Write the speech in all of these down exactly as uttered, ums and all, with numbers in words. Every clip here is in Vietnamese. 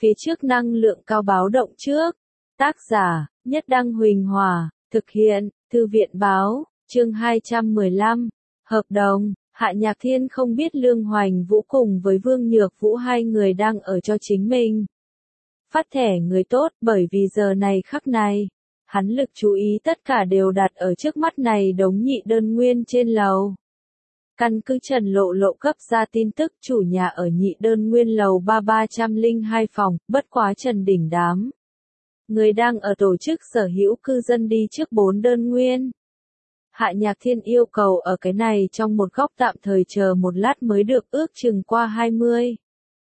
Phía trước năng lượng cao báo động trước. Tác giả, Nhất Đăng Huỳnh Hòa, thực hiện, Thư viện Báo, chương hai trăm mười lăm, hợp đồng. Hạ Nhạc Thiên không biết Lương Hoành Vũ cùng với Vương Nhược Vũ hai người đang ở cho chính mình phát thẻ người tốt, bởi vì giờ này khắc này, hắn lực chú ý tất cả đều đặt ở trước mắt này đống nhị đơn nguyên trên lầu. Căn cứ Trần Lộ Lộ cấp ra tin tức, chủ nhà ở nhị đơn nguyên lầu ba ba trăm lẻ hai phòng, bất quá Trần đỉnh đám người đang ở tổ chức sở hữu cư dân đi trước bốn đơn nguyên. Hạ Nhạc Thiên yêu cầu ở cái này trong một góc tạm thời chờ một lát mới được, ước chừng qua hai mươi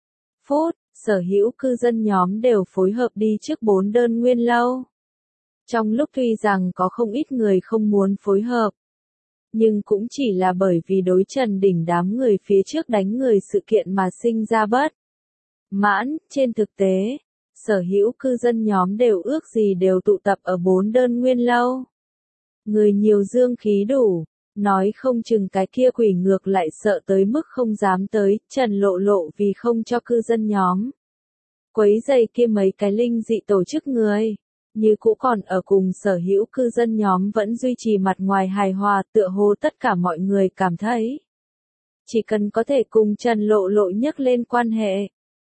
phút, sở hữu cư dân nhóm đều phối hợp đi trước bốn đơn nguyên lâu. Trong lúc tuy rằng có không ít người không muốn phối hợp, nhưng cũng chỉ là bởi vì đối Trần đỉnh đám người phía trước đánh người sự kiện mà sinh ra bất mãn. Trên thực tế, sở hữu cư dân nhóm đều ước gì đều tụ tập ở bốn đơn nguyên lâu. Người nhiều dương khí đủ, nói không chừng cái kia quỷ ngược lại sợ tới mức không dám tới. Trần Lộ Lộ vì không cho cư dân nhóm quấy rầy kia mấy cái linh dị tổ chức người, như cũ còn ở cùng sở hữu cư dân nhóm vẫn duy trì mặt ngoài hài hòa, tựa hồ tất cả mọi người cảm thấy chỉ cần có thể cùng Trần Lộ Lộ nhắc lên quan hệ,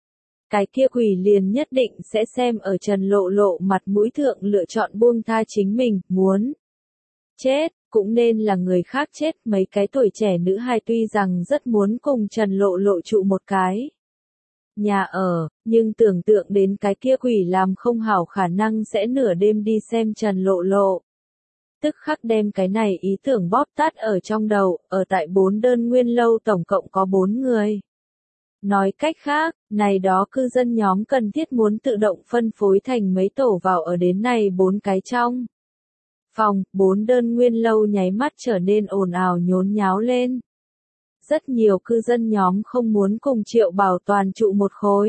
cái kia quỷ liền nhất định sẽ xem ở Trần Lộ Lộ mặt mũi thượng lựa chọn buông tha chính mình. Muốn chết, cũng nên là người khác chết. Mấy cái tuổi trẻ nữ hài tuy rằng rất muốn cùng Trần Lộ Lộ trụ một cái nhà ở, nhưng tưởng tượng đến cái kia quỷ làm không hảo khả năng sẽ nửa đêm đi xem Trần Lộ Lộ, tức khắc đem cái này ý tưởng bóp tát ở trong đầu. Ở tại bốn đơn nguyên lâu tổng cộng có bốn người. Nói cách khác, này đó cư dân nhóm cần thiết muốn tự động phân phối thành mấy tổ vào ở đến này bốn cái trong phòng. Bốn đơn nguyên lâu nháy mắt trở nên ồn ào nhốn nháo lên. Rất nhiều cư dân nhóm không muốn cùng Triệu Bảo Toàn trụ một khối.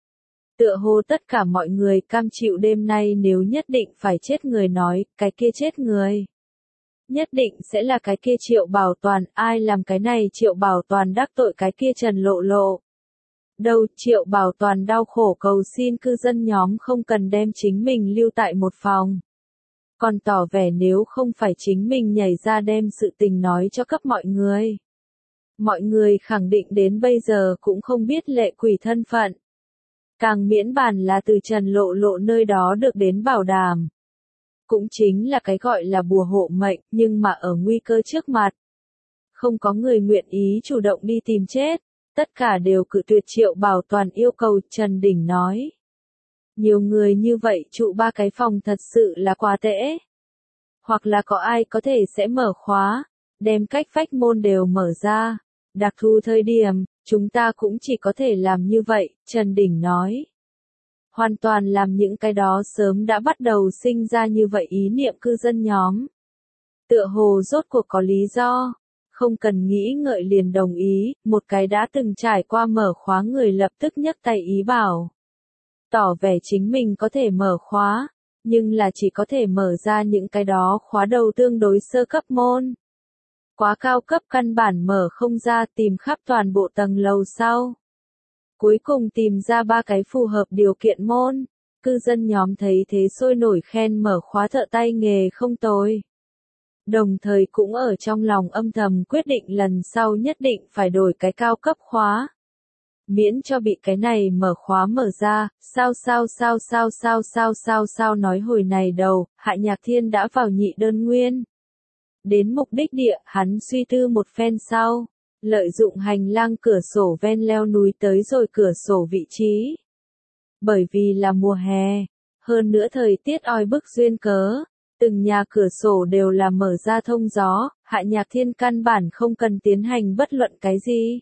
Tựa hồ tất cả mọi người cam chịu đêm nay nếu nhất định phải chết người nói, cái kia chết người nhất định sẽ là cái kia Triệu Bảo Toàn. Ai làm cái này Triệu Bảo Toàn đắc tội cái kia Trần Lộ Lộ đâu? Triệu Bảo Toàn đau khổ cầu xin cư dân nhóm không cần đem chính mình lưu tại một phòng, còn tỏ vẻ nếu không phải chính mình nhảy ra đem sự tình nói cho cấp mọi người, mọi người khẳng định đến bây giờ cũng không biết lệ quỷ thân phận, càng miễn bàn là từ Trần Lộ Lộ nơi đó được đến bảo đảm, cũng chính là cái gọi là bùa hộ mệnh. Nhưng mà ở nguy cơ trước mặt, không có người nguyện ý chủ động đi tìm chết, tất cả đều cự tuyệt Triệu Bảo Toàn yêu cầu. Trần Đỉnh nói, nhiều người như vậy trụ ba cái phòng thật sự là quá tệ. Hoặc là có ai có thể sẽ mở khóa, đem cách vách môn đều mở ra. Đặc thù thời điểm, chúng ta cũng chỉ có thể làm như vậy, Trần Đỉnh nói. Hoàn toàn làm những cái đó sớm đã bắt đầu sinh ra như vậy ý niệm cư dân nhóm. Tựa hồ rốt cuộc có lý do, không cần nghĩ ngợi liền đồng ý. Một cái đã từng trải qua mở khóa người lập tức nhấc tay ý bảo, tỏ vẻ chính mình có thể mở khóa, nhưng là chỉ có thể mở ra những cái đó khóa đầu tương đối sơ cấp môn. Quá cao cấp căn bản mở không ra, tìm khắp toàn bộ tầng lầu sau. Cuối cùng tìm ra ba cái phù hợp điều kiện môn. Cư dân nhóm thấy thế sôi nổi khen mở khóa thợ tay nghề không tồi. Đồng thời cũng ở trong lòng âm thầm quyết định lần sau nhất định phải đổi cái cao cấp khóa, miễn cho bị cái này mở khóa mở ra. Sao sao sao sao sao sao sao sao nói hồi này đầu, Hạ Nhạc Thiên đã vào nhị đơn nguyên. Đến mục đích địa, hắn suy tư một phen sau, lợi dụng hành lang cửa sổ ven leo núi tới rồi cửa sổ vị trí. Bởi vì là mùa hè, hơn nữa thời tiết oi bức duyên cớ, từng nhà cửa sổ đều là mở ra thông gió. Hạ Nhạc Thiên căn bản không cần tiến hành bất luận cái gì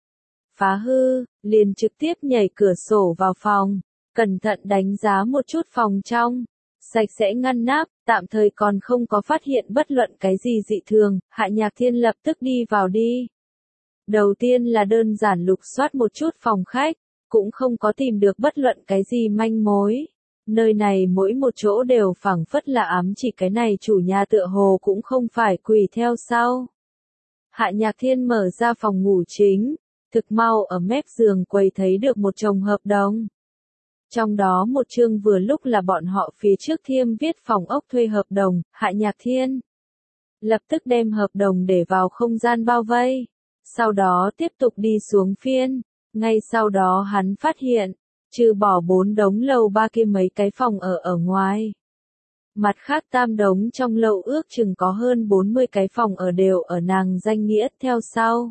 phá hư, liền trực tiếp nhảy cửa sổ vào phòng, cẩn thận đánh giá một chút phòng trong, sạch sẽ ngăn nắp, tạm thời còn không có phát hiện bất luận cái gì dị thường. Hạ Nhạc Thiên lập tức đi vào đi. Đầu tiên là đơn giản lục soát một chút phòng khách, cũng không có tìm được bất luận cái gì manh mối. Nơi này mỗi một chỗ đều phảng phất là ám chỉ cái này chủ nhà tựa hồ cũng không phải quỷ theo sau. Hạ Nhạc Thiên mở ra phòng ngủ chính, thực mau ở mép giường quầy thấy được một chồng hợp đồng. Trong đó một chương vừa lúc là bọn họ phía trước thiêm viết phòng ốc thuê hợp đồng, Hạ Nhạc Thiên lập tức đem hợp đồng để vào không gian bao vây, sau đó tiếp tục đi xuống phiên, ngay sau đó hắn phát hiện, trừ bỏ bốn đống lầu ba kia mấy cái phòng ở ở ngoài. Mặt khác tam đống trong lầu ước chừng có hơn bốn mươi cái phòng ở đều ở nàng danh nghĩa theo sau.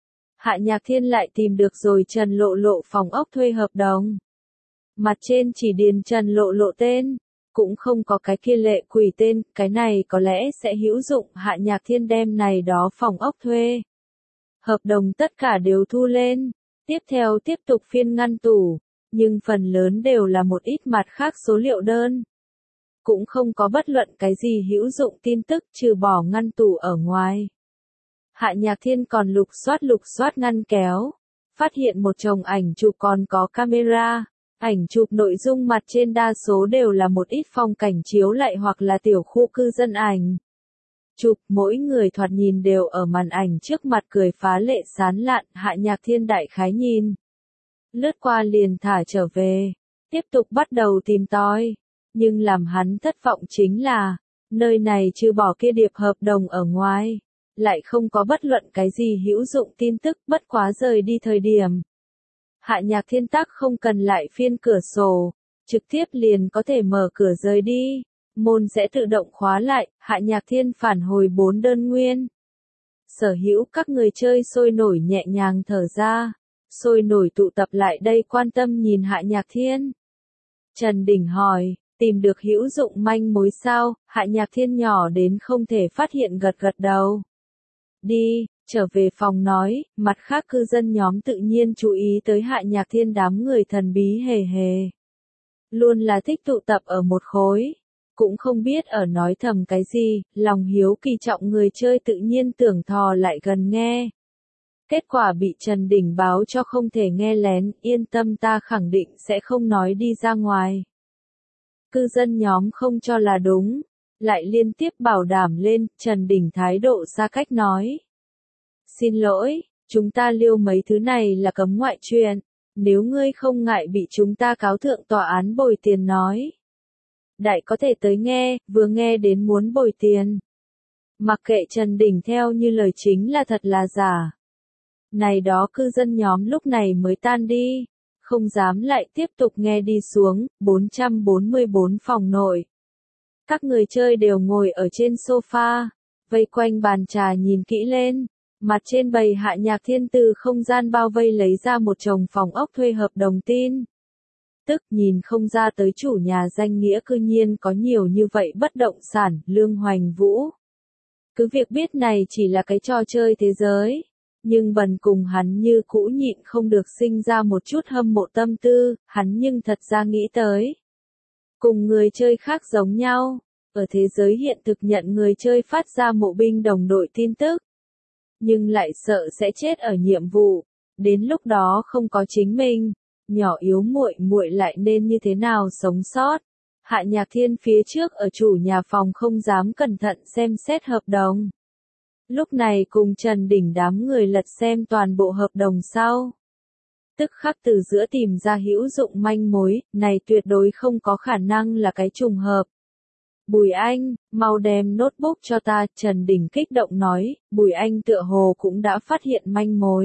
Hạ Nhạc Thiên lại tìm được rồi Trần Lộ Lộ phòng ốc thuê hợp đồng. Mặt trên chỉ điền Trần Lộ Lộ tên, cũng không có cái kia lệ quỷ tên, cái này có lẽ sẽ hữu dụng. Hạ Nhạc Thiên đem này đó phòng ốc thuê. Hợp đồng tất cả đều thu lên, tiếp theo tiếp tục phiên ngăn tủ, nhưng phần lớn đều là một ít mặt khác số liệu đơn. Cũng không có bất luận cái gì hữu dụng tin tức trừ bỏ ngăn tủ ở ngoài. Hạ Nhạc Thiên còn lục soát lục soát ngăn kéo, phát hiện một chồng ảnh chụp còn có camera, ảnh chụp nội dung mặt trên đa số đều là một ít phong cảnh chiếu lại hoặc là tiểu khu cư dân ảnh. Chụp mỗi người thoạt nhìn đều ở màn ảnh trước mặt cười phá lệ sán lạn. Hạ Nhạc Thiên đại khái nhìn, lướt qua liền thả trở về, tiếp tục bắt đầu tìm tòi, nhưng làm hắn thất vọng chính là, nơi này trừ bỏ kia điệp hợp đồng ở ngoài, lại không có bất luận cái gì hữu dụng tin tức. Bất quá rời đi thời điểm, Hạ Nhạc Thiên tắc không cần lại phiên cửa sổ, trực tiếp liền có thể mở cửa rời đi, môn sẽ tự động khóa lại. Hạ Nhạc Thiên phản hồi bốn đơn nguyên. Sở hữu các người chơi sôi nổi nhẹ nhàng thở ra, sôi nổi tụ tập lại đây quan tâm nhìn Hạ Nhạc Thiên. Trần Đình hỏi, tìm được hữu dụng manh mối sao? Hạ Nhạc Thiên nhỏ đến không thể phát hiện gật gật đầu. Đi, trở về phòng nói. Mặt khác cư dân nhóm tự nhiên chú ý tới Hạ Nhạc Thiên đám người thần bí hề hề. Luôn là thích tụ tập ở một khối, cũng không biết ở nói thầm cái gì, lòng hiếu kỳ trọng người chơi tự nhiên tưởng thò lại gần nghe. Kết quả bị Trần Đình báo cho không thể nghe lén, yên tâm ta khẳng định sẽ không nói đi ra ngoài. Cư dân nhóm không cho là đúng, lại liên tiếp bảo đảm lên. Trần Đình thái độ xa cách nói. Xin lỗi, chúng ta liêu mấy thứ này là cấm ngoại truyền, nếu ngươi không ngại bị chúng ta cáo thượng tòa án bồi tiền nói. Đại có thể tới nghe, vừa nghe đến muốn bồi tiền. Mặc kệ Trần Đình theo như lời chính là thật là giả. Này đó cư dân nhóm lúc này mới tan đi, không dám lại tiếp tục nghe đi xuống. Bốn trăm bốn mươi bốn phòng nội. Các người chơi đều ngồi ở trên sofa, vây quanh bàn trà nhìn kỹ lên. Mặt trên bày Hạ Nhạc Thiên từ không gian bao vây lấy ra một chồng phòng ốc thuê hợp đồng tin. Tức nhìn không ra tới chủ nhà danh nghĩa cư nhiên có nhiều như vậy bất động sản. Lương Hoành Vũ cứ việc biết này chỉ là cái trò chơi thế giới, nhưng bần cùng hắn như cũ nhịn không được sinh ra một chút hâm mộ tâm tư. Hắn nhưng thật ra nghĩ tới, cùng người chơi khác giống nhau, ở thế giới hiện thực nhận người chơi phát ra mộ binh đồng đội tin tức, nhưng lại sợ sẽ chết ở nhiệm vụ, đến lúc đó không có chính mình, nhỏ yếu muội muội lại nên như thế nào sống sót. Hạ Nhạc Thiên phía trước ở chủ nhà phòng không dám cẩn thận xem xét hợp đồng. Lúc này cùng Trần Đình đám người lật xem toàn bộ hợp đồng sau. Tức khắc từ giữa tìm ra hữu dụng manh mối, này tuyệt đối không có khả năng là cái trùng hợp. Bùi Anh, mau đem notebook cho ta. Trần Đình kích động nói. Bùi Anh tựa hồ cũng đã phát hiện manh mối.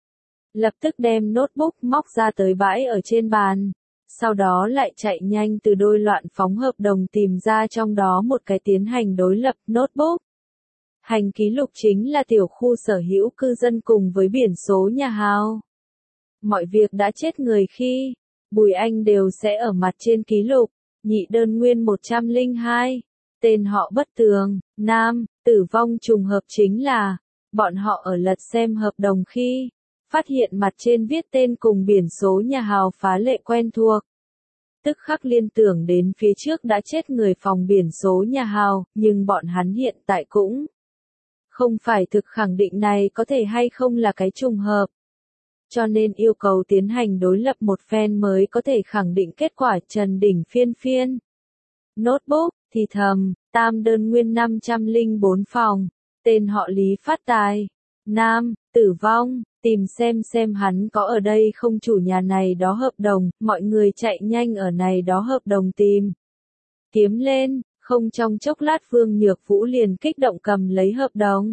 Lập tức đem notebook móc ra tới bãi ở trên bàn. Sau đó lại chạy nhanh từ đôi loạn phóng hợp đồng tìm ra trong đó một cái tiến hành đối lập notebook. Hành ký lục chính là tiểu khu sở hữu cư dân cùng với biển số nhà hào. Mọi việc đã chết người khi, Bùi Anh đều sẽ ở mặt trên ký lục. Nhị đơn nguyên một trăm lẻ hai, tên họ bất tường, nam, tử vong trùng hợp chính là, bọn họ ở lật xem hợp đồng khi, phát hiện mặt trên viết tên cùng biển số nhà hào phá lệ quen thuộc. Tức khắc liên tưởng đến phía trước đã chết người phòng biển số nhà hào, nhưng bọn hắn hiện tại cũng không phải thực khẳng định này có thể hay không là cái trùng hợp. Cho nên yêu cầu tiến hành đối lập một phen mới có thể khẳng định kết quả. Trần Đình phiên phiên notebook, thì thầm, tam đơn nguyên năm trăm lẻ bốn phòng, tên họ Lý Phát Tài, nam, tử vong, Tìm xem xem hắn có ở đây không, chủ nhà này đó hợp đồng, mọi người chạy nhanh ở này đó hợp đồng tìm. Kiếm lên, không trong chốc lát Vương Nhược Vũ liền kích động cầm lấy hợp đồng.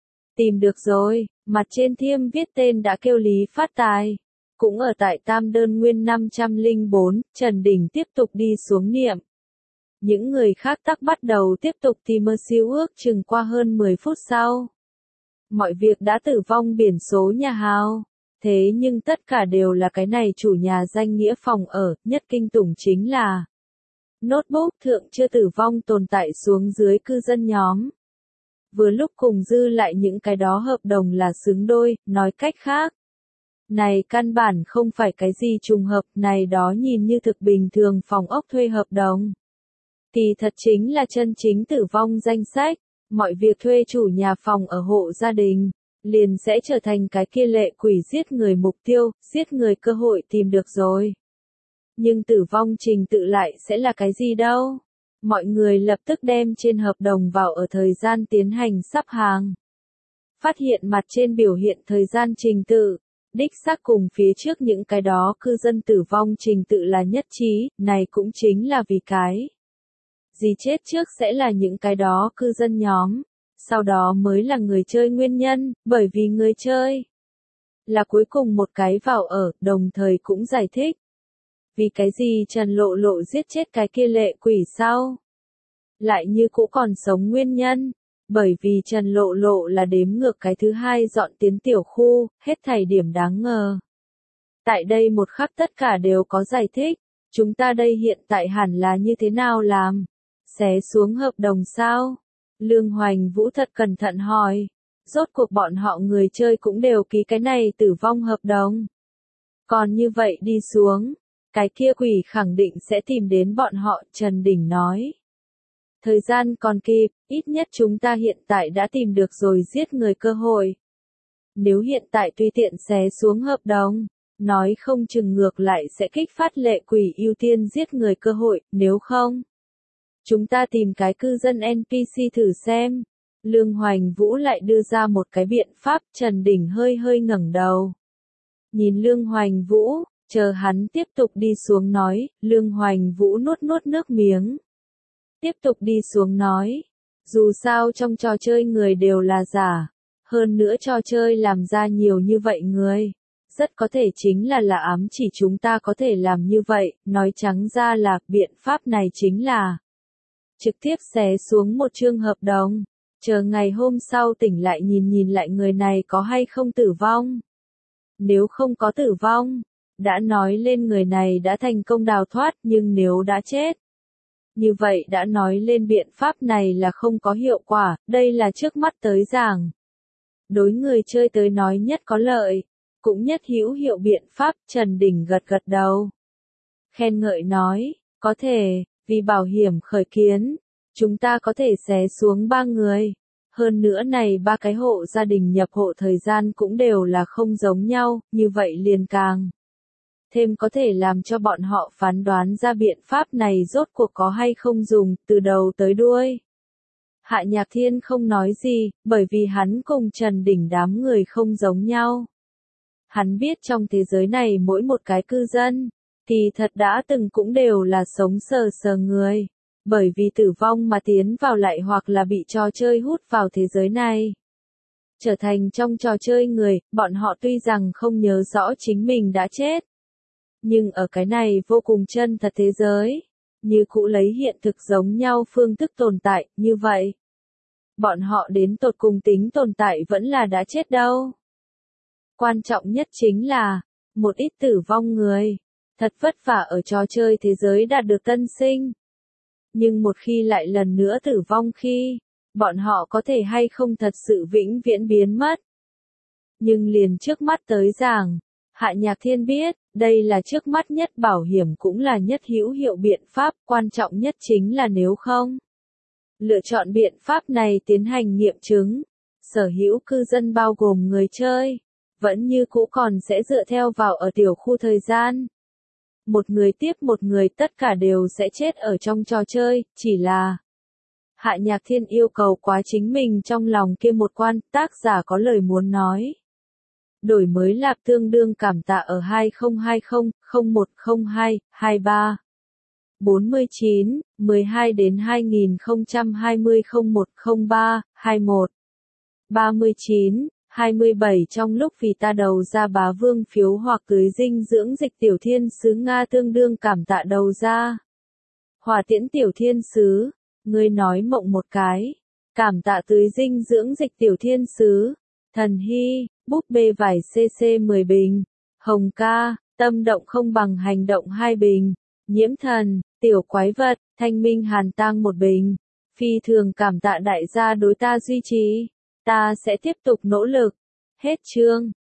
Tìm được rồi, mặt trên thiêm viết tên đã kêu Lý Phát Tài. Cũng ở tại Tam Đơn Nguyên năm trăm lẻ bốn, Trần Đình tiếp tục đi xuống niệm. Những người khác tắc bắt đầu tiếp tục tìm mơ siêu ước chừng qua hơn mười phút sau. Mọi việc đã tử vong biển số nhà hào. Thế nhưng tất cả đều là cái này chủ nhà danh nghĩa phòng ở, nhất kinh tủng chính là notebook thượng chưa tử vong tồn tại xuống dưới cư dân nhóm. Vừa lúc cùng dư lại những cái đó hợp đồng là xứng đôi, nói cách khác. Này căn bản không phải cái gì trùng hợp, này đó nhìn như thực bình thường phòng ốc thuê hợp đồng. Thì thật chính là chân chính tử vong danh sách, mọi việc thuê chủ nhà phòng ở hộ gia đình, liền sẽ trở thành cái kia lệ quỷ giết người mục tiêu, giết người cơ hội tìm được rồi. Nhưng tử vong trình tự lại sẽ là cái gì đâu? Mọi người lập tức đem trên hợp đồng vào ở thời gian tiến hành sắp hàng. Phát hiện mặt trên biểu hiện thời gian trình tự, đích xác cùng phía trước những cái đó cư dân tử vong trình tự là nhất trí, này cũng chính là vì cái gì chết trước sẽ là những cái đó cư dân nhóm, sau đó mới là người chơi nguyên nhân, bởi vì người chơi là cuối cùng một cái vào ở, đồng thời cũng giải thích. Vì cái gì Trần Lộ Lộ giết chết cái kia lệ quỷ sau? Lại như cũ còn sống nguyên nhân, bởi vì Trần Lộ Lộ là đếm ngược cái thứ hai dọn tiến tiểu khu, hết thảy điểm đáng ngờ. Tại đây một khắc tất cả đều có giải thích, chúng ta đây hiện tại hẳn là như thế nào làm? Xé xuống hợp đồng sao? Lương Hoành Vũ thật cẩn thận hỏi. Rốt cuộc bọn họ người chơi cũng đều ký cái này tử vong hợp đồng. Còn như vậy đi xuống, cái kia quỷ khẳng định sẽ tìm đến bọn họ, Trần Đình nói. Thời gian còn kịp, ít nhất chúng ta hiện tại đã tìm được rồi giết người cơ hội. Nếu hiện tại tùy tiện xé xuống hợp đồng, nói không chừng ngược lại sẽ kích phát lệ quỷ ưu tiên giết người cơ hội, nếu không. Chúng ta tìm cái cư dân en pê xê thử xem. Lương Hoành Vũ lại đưa ra một cái biện pháp, Trần Đình hơi hơi ngẩng đầu. Nhìn Lương Hoành Vũ, chờ hắn tiếp tục đi xuống nói, Lương Hoành Vũ nuốt nuốt nước miếng. Tiếp tục đi xuống nói, dù sao trong trò chơi người đều là giả, hơn nữa trò chơi làm ra nhiều như vậy người. Rất có thể chính là là ám chỉ chúng ta có thể làm như vậy, nói trắng ra là biện pháp này chính là trực tiếp xé xuống một chương hợp đồng, chờ ngày hôm sau tỉnh lại nhìn nhìn lại người này có hay không tử vong. Nếu không có tử vong, đã nói lên người này đã thành công đào thoát, nhưng nếu đã chết, như vậy đã nói lên biện pháp này là không có hiệu quả, đây là trước mắt tới giảng. Đối người chơi tới nói nhất có lợi, cũng nhất hữu hiệu biện pháp, Trần Đình gật gật đầu. Khen ngợi nói, có thể, vì bảo hiểm khởi kiến, chúng ta có thể xé xuống ba người. Hơn nữa này ba cái hộ gia đình nhập hộ thời gian cũng đều là không giống nhau, như vậy liền càng thêm có thể làm cho bọn họ phán đoán ra biện pháp này rốt cuộc có hay không dùng, từ đầu tới đuôi. Hạ Nhạc Thiên không nói gì, bởi vì hắn cùng Trần Đình đám người không giống nhau. Hắn biết trong thế giới này mỗi một cái cư dân, thì thật đã từng cũng đều là sống sờ sờ người. Bởi vì tử vong mà tiến vào lại hoặc là bị trò chơi hút vào thế giới này. Trở thành trong trò chơi người, bọn họ tuy rằng không nhớ rõ chính mình đã chết. Nhưng ở cái này vô cùng chân thật thế giới, như cũ lấy hiện thực giống nhau phương thức tồn tại, như vậy. Bọn họ đến tột cùng tính tồn tại vẫn là đã chết đâu. Quan trọng nhất chính là, một ít tử vong người, thật vất vả ở trò chơi thế giới đạt được tân sinh. Nhưng một khi lại lần nữa tử vong khi, bọn họ có thể hay không thật sự vĩnh viễn biến mất. Nhưng liền trước mắt tới giảng, Hạ Nhạc Thiên biết, đây là trước mắt nhất bảo hiểm cũng là nhất hữu hiệu biện pháp, quan trọng nhất chính là nếu không. Lựa chọn biện pháp này tiến hành nghiệm chứng, sở hữu cư dân bao gồm người chơi, vẫn như cũ còn sẽ dựa theo vào ở tiểu khu thời gian. Một người tiếp một người tất cả đều sẽ chết ở trong trò chơi, chỉ là Hạ Nhạc Thiên yêu cầu quá chính mình trong lòng kia một quan, tác giả có lời muốn nói. Đổi mới lạp tương đương cảm tạ ở hai không hai không, không một không hai, hai ba. bốn mươi chín, mười hai đến hai nghìn không trăm hai mươi không một không ba, hai một. ba mươi chín, hai mươi bảy trong lúc vì ta đầu ra bá vương phiếu hoặc tưới dinh dưỡng dịch tiểu thiên sứ Nga tương đương cảm tạ đầu ra. Hỏa tiễn tiểu thiên sứ, ngươi nói mộng một cái. Cảm tạ tưới dinh dưỡng dịch tiểu thiên sứ. Thần hy, búp bê vải xê xê mười bình. Hồng ca, tâm động không bằng hành động hai bình. Nhiễm thần, tiểu quái vật, thanh minh hàn tang một bình. Phi thường cảm tạ đại gia đối ta duy trì. Ta sẽ tiếp tục nỗ lực. Hết chương.